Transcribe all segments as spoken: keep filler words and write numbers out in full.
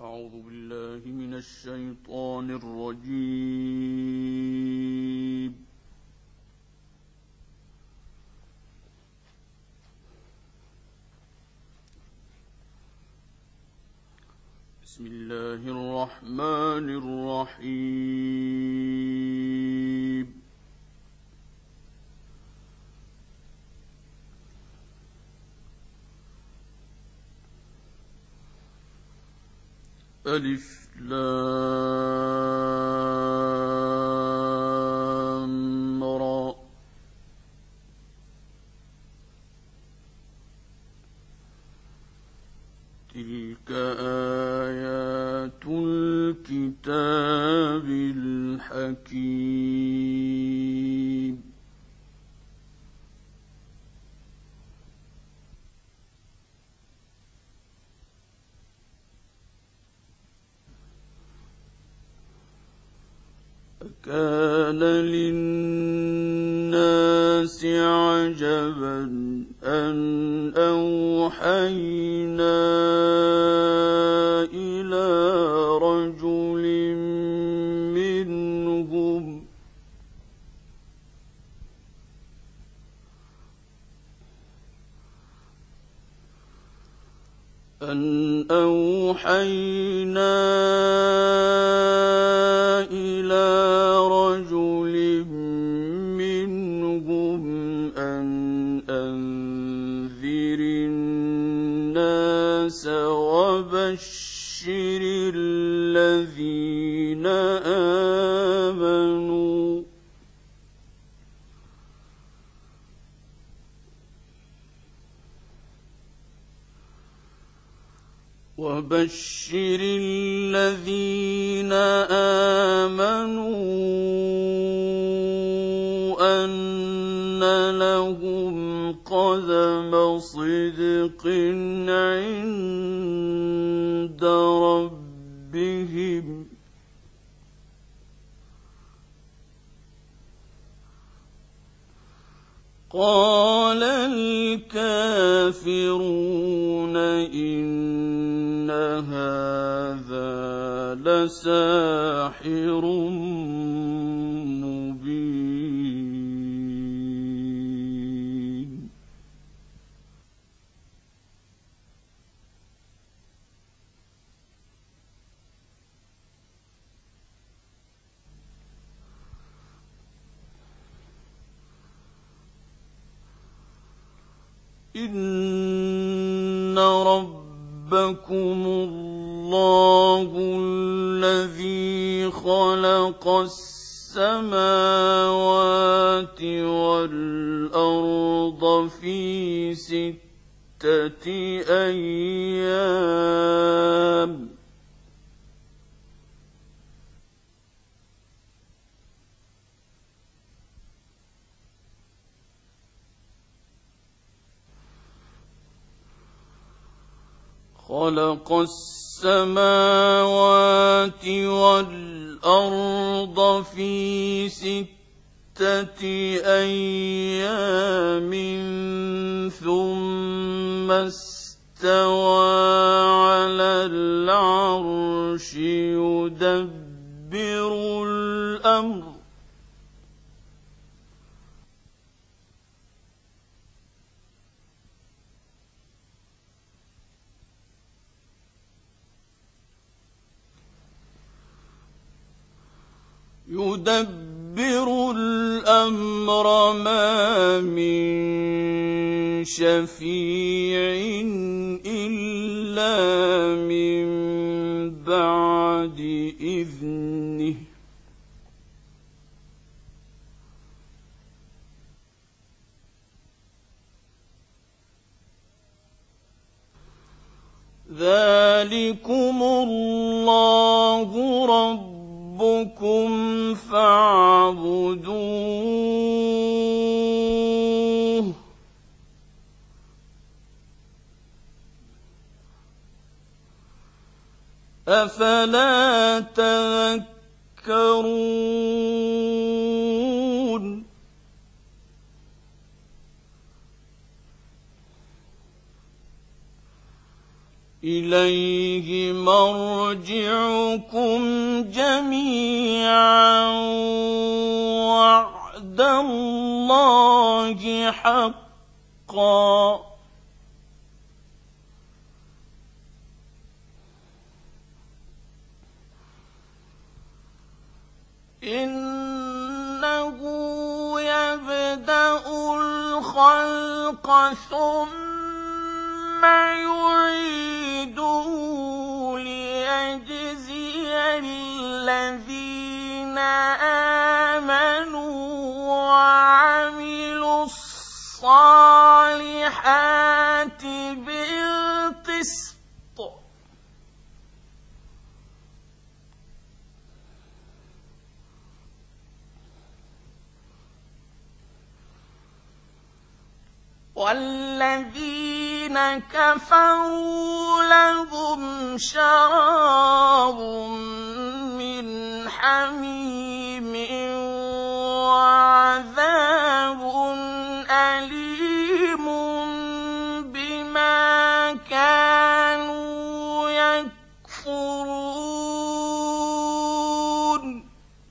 أعوذ بالله من الشيطان الرجيم. بسم الله الرحمن الرحيم. ألف لام را تلك آيات الكتاب الحكيم. كان للناس عجبا أن أوحينا إلى رجل منهم أن أوحينا إلى رجل منهم أن أنذر الناس وبشر الذين آمنوا وبشر الذين آمنوا أن لهم قدم صدق عند ربهم. قال الكافرون إن هذا لساحر مبين. إن ربكم الله الذي خلق السماوات والأرض في ستة أيام خلق السماوات والأرض في ستة أيام ثم استوى على العرش يدبر الأمر يدبر الأمر ما من شفيع إلا من بعد إذنه ذلكم الله ربكم فاعبدوه أفلا تذكرون إليه مرجعكم جميعا وعد الله حقا إنه يبدأ الخلق ثم يعيده ليجزي الذين آمنوا وعملوا الصالحات بالقسط والذين كفروا لهم شراب من حميم وعذاب أليم بما كانوا يكفرون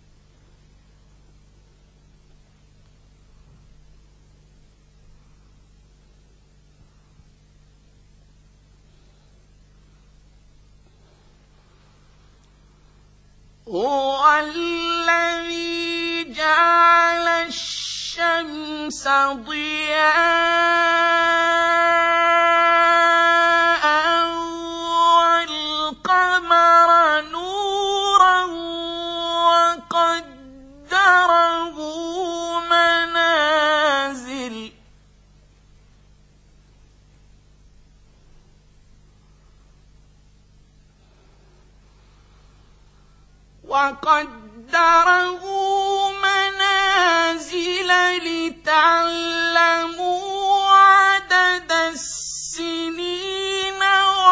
هو الذي جعل الشمس ضياء والقمر نورا وقدره منازل وقدره منازل لتعلموا عدد السنين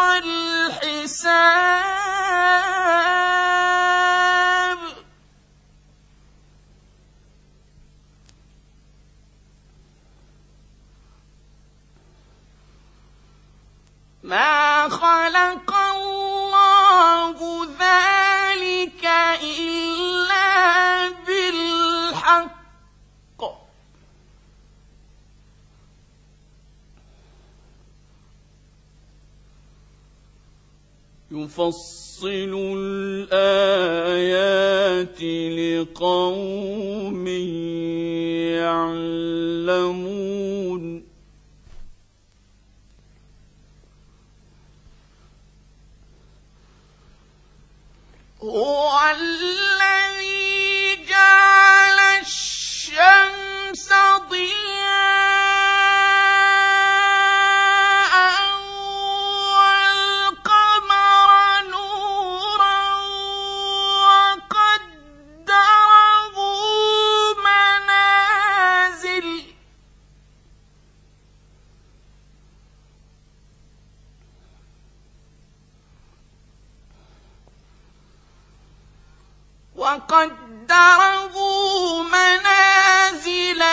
والحساب ما خلق الله ذلك إلا بالحق يفصل الآيات لقوم يعلمون هو الذي جعل الشمس ضياء والقمر نورا وقدره منازل وقدره منازل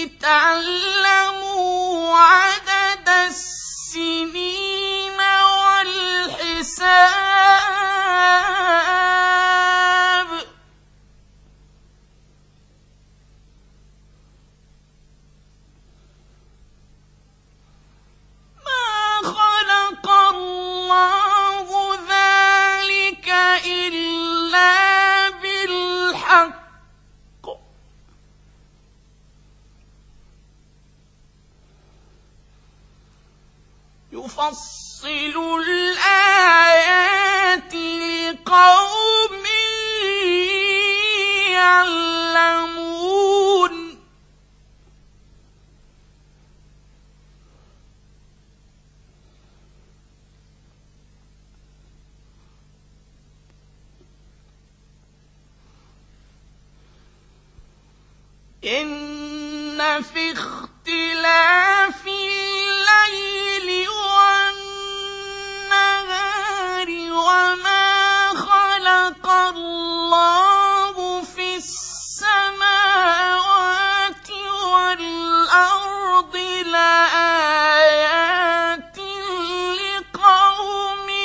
لتعلموا عدد السنين والحساب ما خلق الله ذلك إلا بالحق يفصل الآيات لقوم يعلمون إن في اختلاف الليل والنهار وما خلق الله في السماوات والأرض لآيات لقوم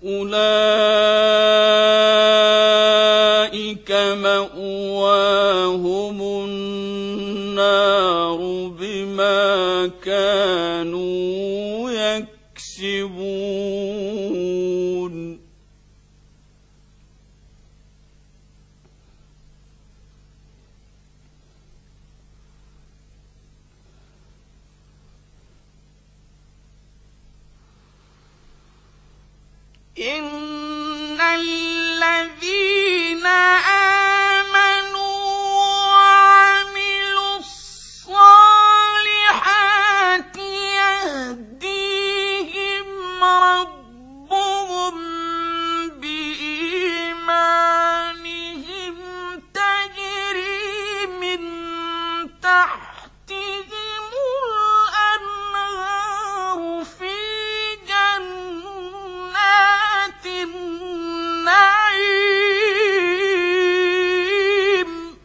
أولئك مأواهم النار بما كانوا يكسبون إن الذين آمنوا وعملوا الصالحات يهديهم ربهم بإيمانهم تجري من تحتهم الأنهار في جنات النعيم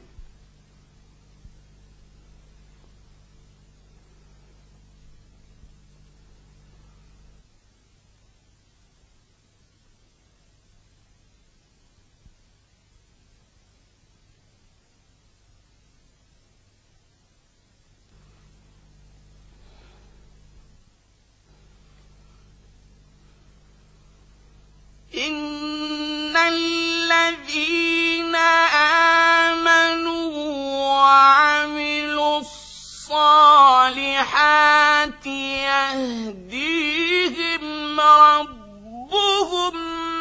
إن الذين آمنوا وعملوا الصالحات يهديهم ربهم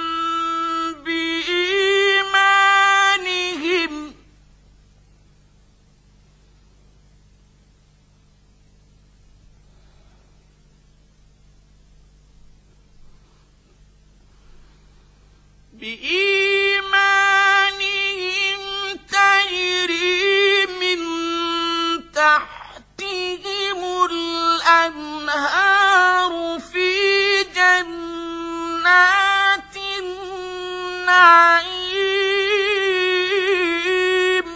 بإيمانهم بإيمانهم تجري من تحتهم الأنهار في جنات النعيم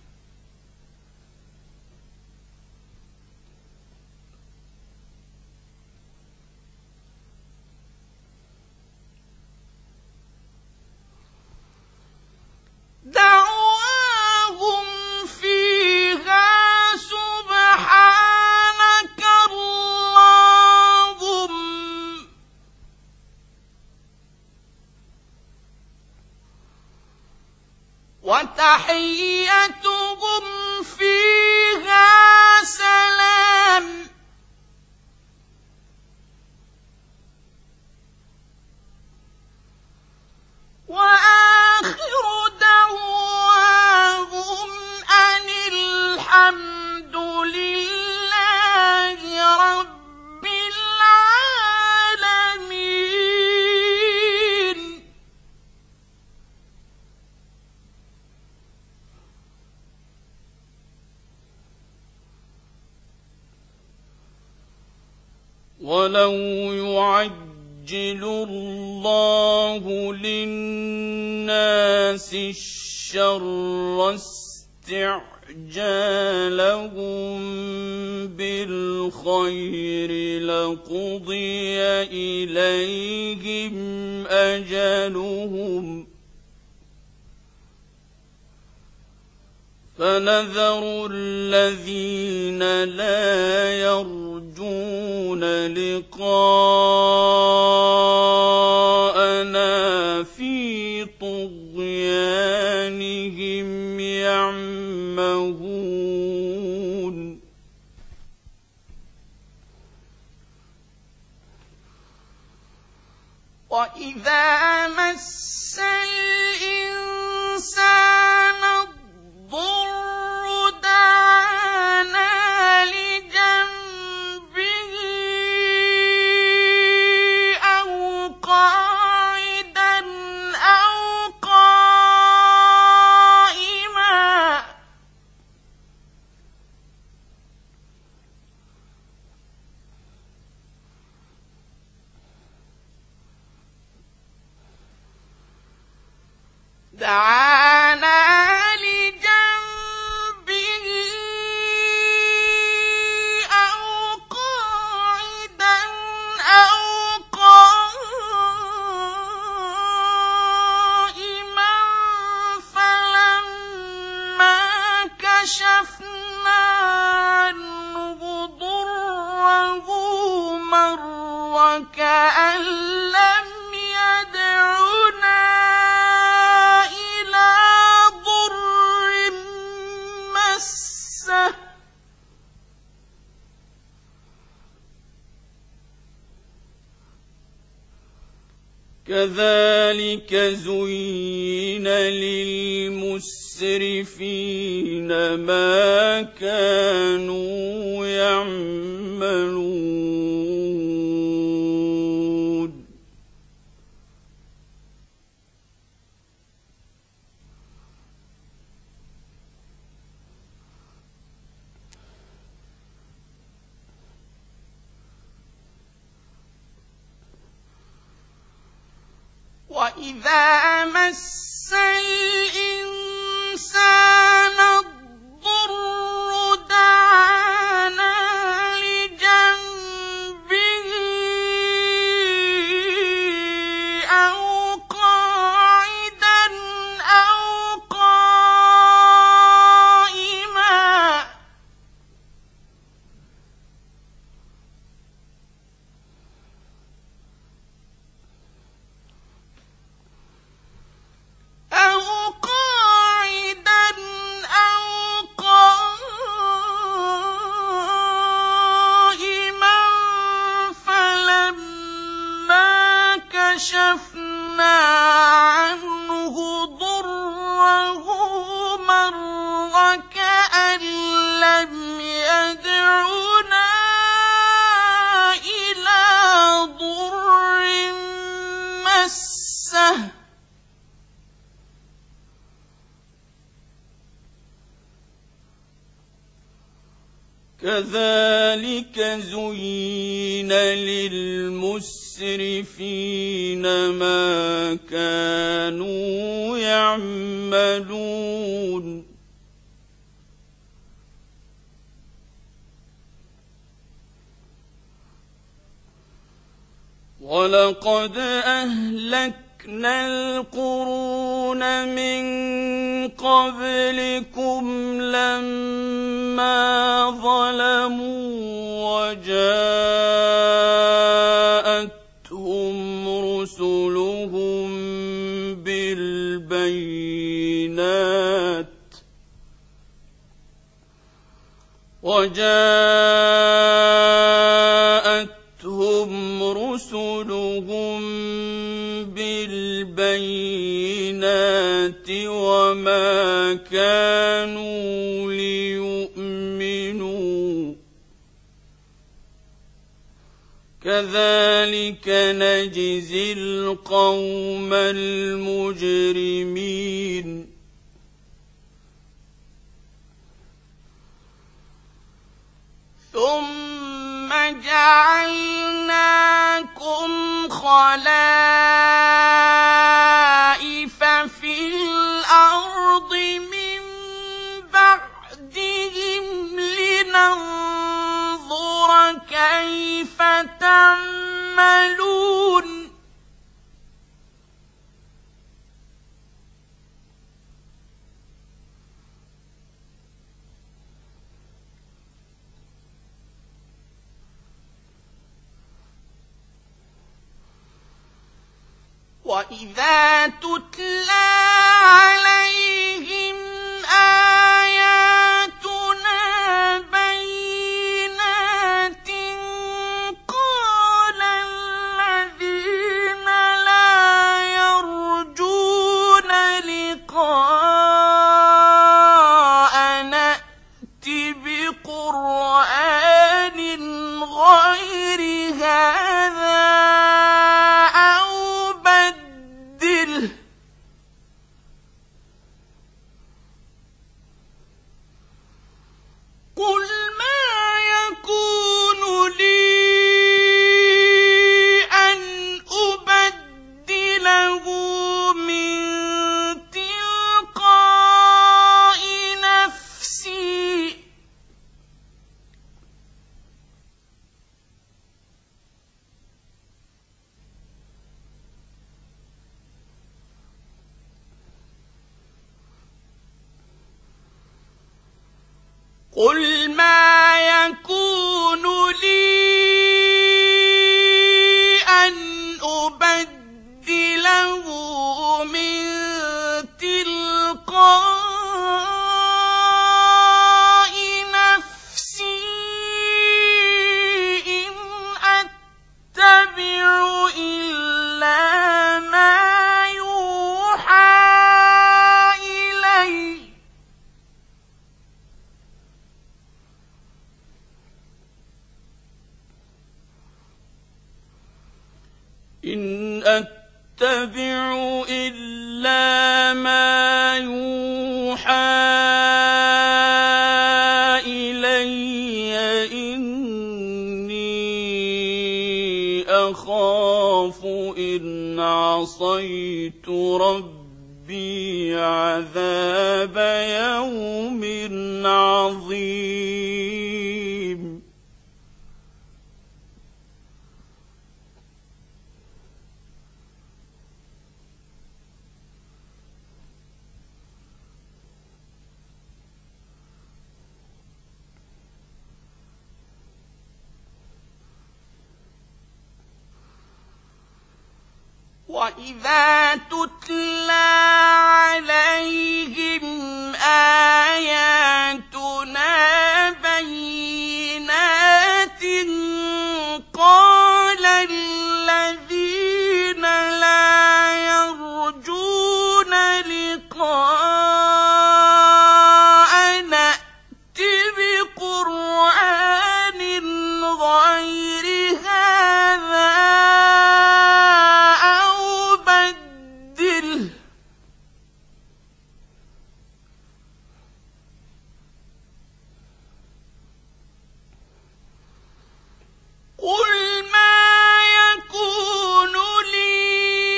دعواهم فيها سبحانك اللهم وتحيتهم فيها سلام وآخر دعواهم أن الحمد لله رب العالمين. ولو يعجل الله للناس الشر استعجالهم بالخير لقضي إليهم أجلهم فنذر الذين لا يرجون لقاءنا في طغيانهم يعمهون. وإذا مس الإنسان الضر دعانا لجنبه أو قاعدا أو قائما دعانا لجنبه أو قاعدا أو قائما كأن لم يدعنا إلى ضر مسه كذلك زين للمسرفين ما كانوا يعملون وَإِذَا مَسَّ الْإِنسَانَ الضُّرُّ دَعَانَا لِجَنبِهِ أَوْ قَاعِدًا أَوْ قَائِمًا أَوْ قَاعِدًا أَوْ قَائِمًا فَلَمَّا كَشَفْنَا عَنْهُ ضُرَّهُ مَرَّ كَأَن لَّمْ يَدْعُنَا إِلَىٰ ضُرٍّ مَّسَّهُ كذلك زين للمسرفين ما كانوا يعملون ولقد أهلكنا القرون من قبلكم لما ظلموا وجاءتهم رسلهم بالبينات وجاءتهم رسلهم بالبينات وما كانوا ليؤمنوا كذلك نجزي القوم المجرمين ثُمَّ جَعَلْنَاكُمْ خَلَائِفَ فِي الْأَرْضِ مِن بَعْدِهِمْ لِنَنظُرَ كَيْفَ تَعْمَلُونَ وَإِذَا تُتْلَىٰ عَلَيْهِمْ آيَاتُنَا بَيِّنَاتٍ قَالَ الَّذِينَ لَا يَرْجُونَ لِقَاءَنَا ائْتِ بِقُرْآنٍ غَيْرِ هَٰذَا قُلْ مَا يَكُونُ لِي أَنْ أُبَدِّلَهُ مِن تِلْقَاءِ نَفْسِي قُلْ مَا يَكُونُ لِي أَنْ أُبَدِّلَهُ مِن تِلْقَاءِ نَفْسِي قُلْ مَا يَكُونُ لِي أَنْ أُبَدِّلَهُ مِن تِلْقَاءِ نَفْسِي قُلْ مَا يَكُونُ لِي أَنْ أُبَدِّلَهُ مِن تِلْقَاءِ نَفْسِي قُلْ مَا يَكُونُ لِي أتبع إلا ما يوحى إلي إني أخاف إن عصيت ربي عذاب يوم عظيم وَإِذَا تُتْلَىٰ عَلَيْهِمْ آيَاتُنَا بَيِّنَاتٍ قَالَ الَّذِينَ لَا يَرْجُونَ لِقَاءَنَا ائْتِ بِقُرْآنٍ غَيْرِ هَٰذَا قُلْ مَا يَكُونُ لِي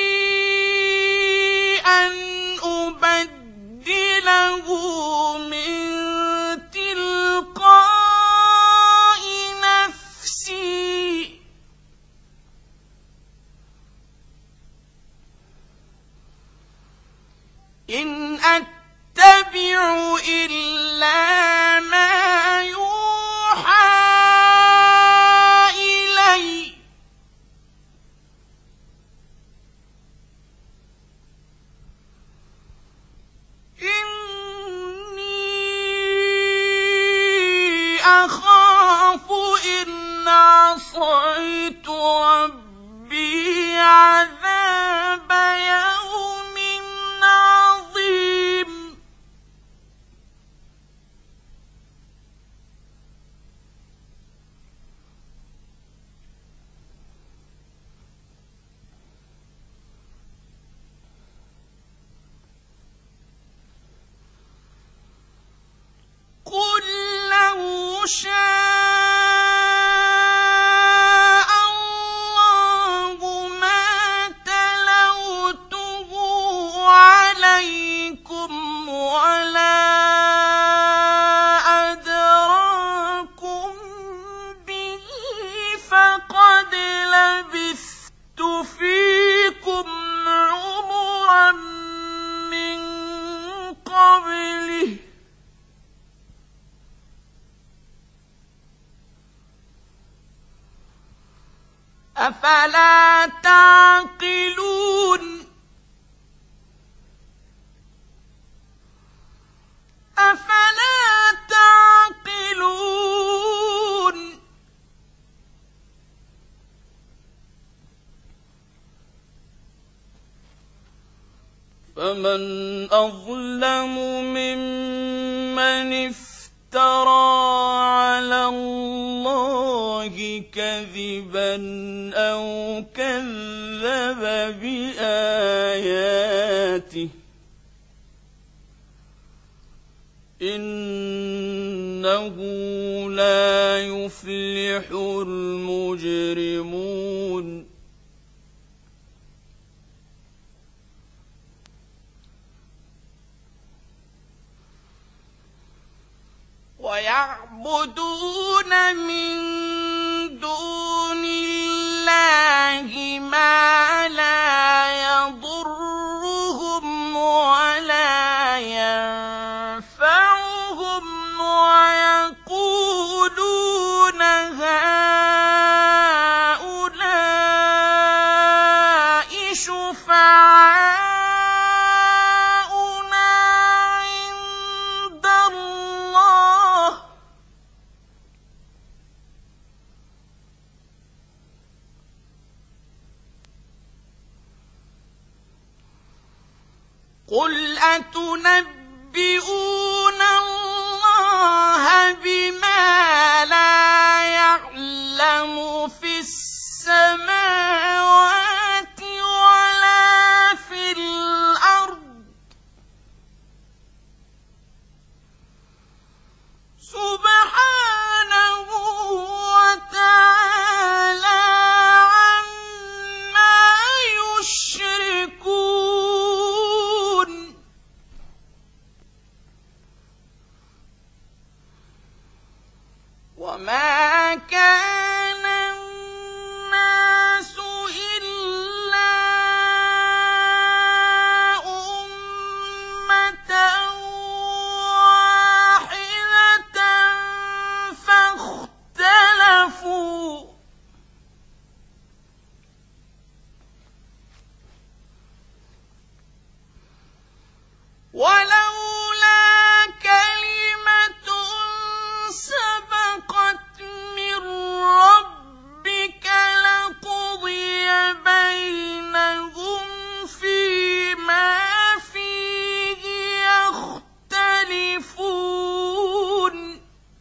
أَنْ أُبَدِّلَهُ مِنْ تِلْقَاءِ نَفْسِي إِنْ أَتَّبِعُ إِلَّا مَا يُوحَى إِلَيَّ إِنِّي أَخَافُ إِنْ عَصَيْتُ رَبِّي عَذَابَ يَوْمٍ عَظِيمٍ قُل لَّوْ شَاءَ اللَّهُ مَا تَلَوْتُهُ عَلَيْكُمْ وَلَا أَدْرَاكُم بِهِ فَقَدْ لَبِثْتُ فِيكُمْ عُمُرًا مِّن قَبْلِهِ أَفَلَا تَعْقِلُونَ أَفَلَا تَعْقِلُونَ فَمَنْ أَظْلَمُ مِمَّنِ افْتَرَىٰ عَلَى اللَّهِ كَذِبًا أَوْ كَذَّبَ بِآيَاتِهِ إِنَّهُ لَا يُفْلِحُ الْمُجْرِمُونَ وَيَعْبُدُونَ مِن دُونِ اللَّهِ مَا لَا يَضُرُّهُمْ وَلَا يَنفَعُهُمْ وَيَقُولُونَ هَٰؤُلَاءِ شُفَعَاؤُنَا عِندَ اللَّهِ ۚ قُلْ أَتُنَبِّئُونَ اللَّهَ بِمَا لَا يَعْلَمُ فِي السَّمَاوَاتِ وما كان الناس إلا أمة واحدة فاختلفوا ولولا كلمة سبقت من ربك لقضي بينهم فيما فيه يختلفون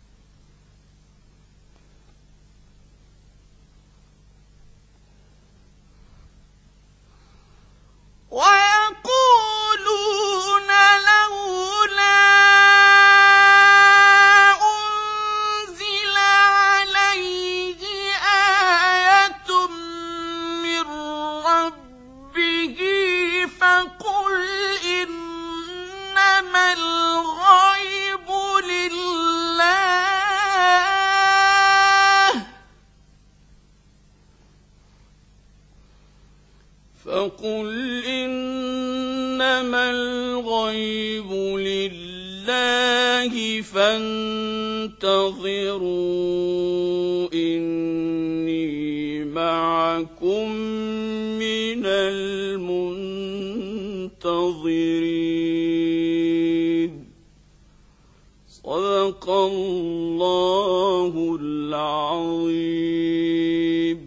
ويقولون لولا أنزل عليه آية من ربه فقل إنما الغيب لله فقل إنما الغيب لله فانتظروا إني معكم من المنتظرين صدق الله العظيم.